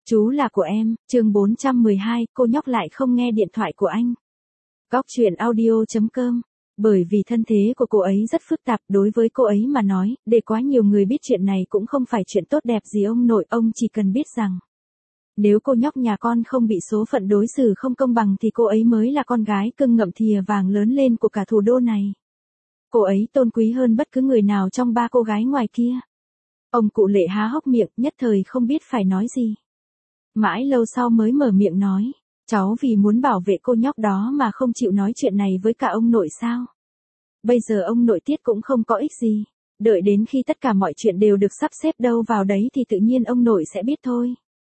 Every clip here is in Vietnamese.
Chú là của em, chương 412, cô nhóc lại không nghe điện thoại của anh. Góc truyện audio.com. Bởi vì thân thế của cô ấy rất phức tạp, đối với cô ấy mà nói, để quá nhiều người biết chuyện này cũng không phải chuyện tốt đẹp gì ông nội, ông chỉ cần biết rằng nếu cô nhóc nhà con không bị số phận đối xử không công bằng thì cô ấy mới là con gái cưng ngậm thìa vàng lớn lên của cả thủ đô này. Cô ấy tôn quý hơn bất cứ người nào trong ba cô gái ngoài kia. Ông cụ Lệ há hốc miệng, nhất thời không biết phải nói gì. Mãi lâu sau mới mở miệng nói, cháu vì muốn bảo vệ cô nhóc đó mà không chịu nói chuyện này với cả ông nội sao? Bây giờ ông nội Tiết cũng không có ích gì, đợi đến khi tất cả mọi chuyện đều được sắp xếp đâu vào đấy thì tự nhiên ông nội sẽ biết thôi.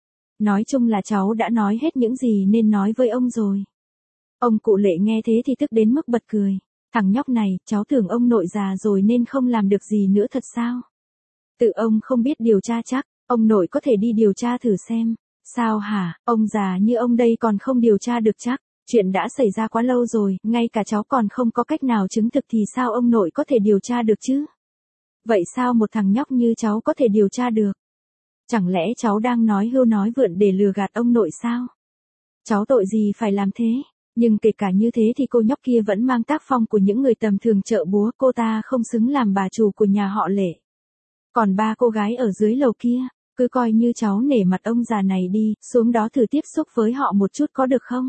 Nói chung là cháu đã nói hết những gì nên nói với ông rồi. Ông cụ Lệ nghe thế thì tức đến mức bật cười, thằng nhóc này, cháu tưởng ông nội già rồi nên không làm được gì nữa thật sao? Tự ông không biết điều tra chắc, ông nội có thể đi điều tra thử xem. Sao hả, ông già như ông đây còn không điều tra được chắc, chuyện đã xảy ra quá lâu rồi, ngay cả cháu còn không có cách nào chứng thực thì sao ông nội có thể điều tra được chứ? Vậy sao một thằng nhóc như cháu có thể điều tra được? Chẳng lẽ cháu đang nói hưu nói vượn để lừa gạt ông nội sao? Cháu tội gì phải làm thế? Nhưng kể cả như thế thì cô nhóc kia vẫn mang tác phong của những người tầm thường chợ búa, cô ta không xứng làm bà chủ của nhà họ Lệ. Còn ba cô gái ở dưới lầu kia, cứ coi như cháu nể mặt ông già này đi, xuống đó thử tiếp xúc với họ một chút có được không?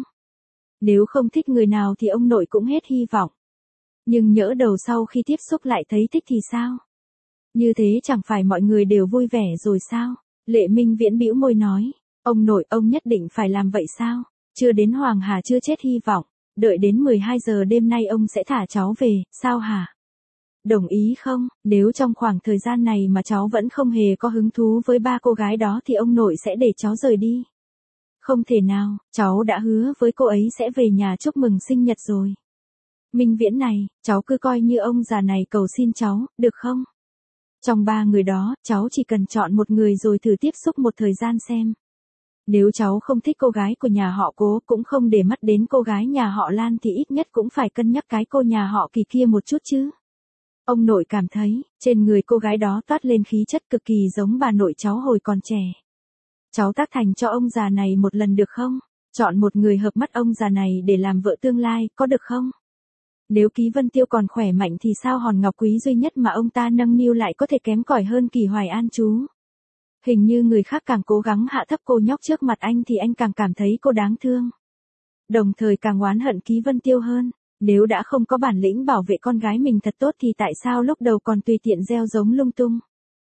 Nếu không thích người nào thì ông nội cũng hết hy vọng. Nhưng nhỡ đầu sau khi tiếp xúc lại thấy thích thì sao? Như thế chẳng phải mọi người đều vui vẻ rồi sao? Lệ Minh Viễn bĩu môi nói, ông nội ông nhất định phải làm vậy sao? Chưa đến Hoàng Hà chưa chết hy vọng, đợi đến 12 giờ đêm nay ông sẽ thả cháu về, sao hả? Đồng ý không? Nếu trong khoảng thời gian này mà cháu vẫn không hề có hứng thú với ba cô gái đó thì ông nội sẽ để cháu rời đi. Không thể nào, cháu đã hứa với cô ấy sẽ về nhà chúc mừng sinh nhật rồi. Minh Viễn này, cháu cứ coi như ông già này cầu xin cháu, được không? Trong ba người đó, cháu chỉ cần chọn một người rồi thử tiếp xúc một thời gian xem. Nếu cháu không thích cô gái của nhà họ Cố cũng không để mắt đến cô gái nhà họ Lan thì ít nhất cũng phải cân nhắc cái cô nhà họ Kỳ kia một chút chứ. Ông nội cảm thấy, trên người cô gái đó toát lên khí chất cực kỳ giống bà nội cháu hồi còn trẻ. Cháu tác thành cho ông già này một lần được không? Chọn một người hợp mắt ông già này để làm vợ tương lai, có được không? Nếu Ký Vân Tiêu còn khỏe mạnh thì sao hòn ngọc quý duy nhất mà ông ta nâng niu lại có thể kém cỏi hơn Kỳ Hoài An chú? Hình như người khác càng cố gắng hạ thấp cô nhóc trước mặt anh thì anh càng cảm thấy cô đáng thương. Đồng thời càng oán hận Ký Vân Tiêu hơn. Nếu đã không có bản lĩnh bảo vệ con gái mình thật tốt thì tại sao lúc đầu còn tùy tiện gieo giống lung tung?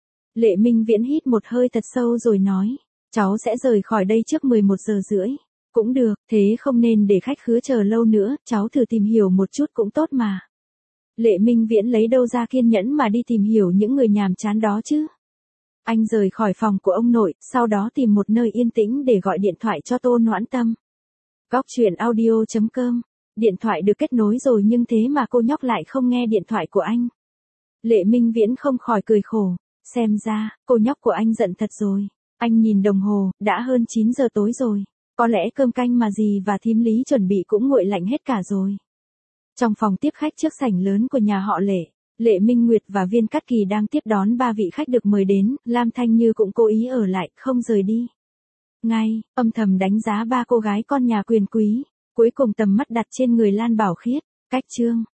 Lệ Minh Viễn hít một hơi thật sâu rồi nói, cháu sẽ rời khỏi đây trước 11 giờ rưỡi. Cũng được, thế không nên để khách khứa chờ lâu nữa, cháu thử tìm hiểu một chút cũng tốt mà. Lệ Minh Viễn lấy đâu ra kiên nhẫn mà đi tìm hiểu những người nhàm chán đó chứ? Anh rời khỏi phòng của ông nội, sau đó tìm một nơi yên tĩnh để gọi điện thoại cho Tô Noãn Tâm. Góc truyện audio.com. Điện thoại được kết nối rồi nhưng thế mà cô nhóc lại không nghe điện thoại của anh. Lệ Minh Viễn không khỏi cười khổ, xem ra, cô nhóc của anh giận thật rồi. Anh nhìn đồng hồ, đã hơn 9 giờ tối rồi. Có lẽ cơm canh mà dì và thím Lý chuẩn bị cũng nguội lạnh hết cả rồi. Trong phòng tiếp khách trước sảnh lớn của nhà họ Lệ, Lệ Minh Nguyệt và Viên Cát Kỳ đang tiếp đón ba vị khách được mời đến, Lam Thanh Như cũng cố ý ở lại, không rời đi. Ngay, âm thầm đánh giá ba cô gái con nhà quyền quý. Cuối cùng tầm mắt đặt trên người Lan Bảo Khiết, cách chương.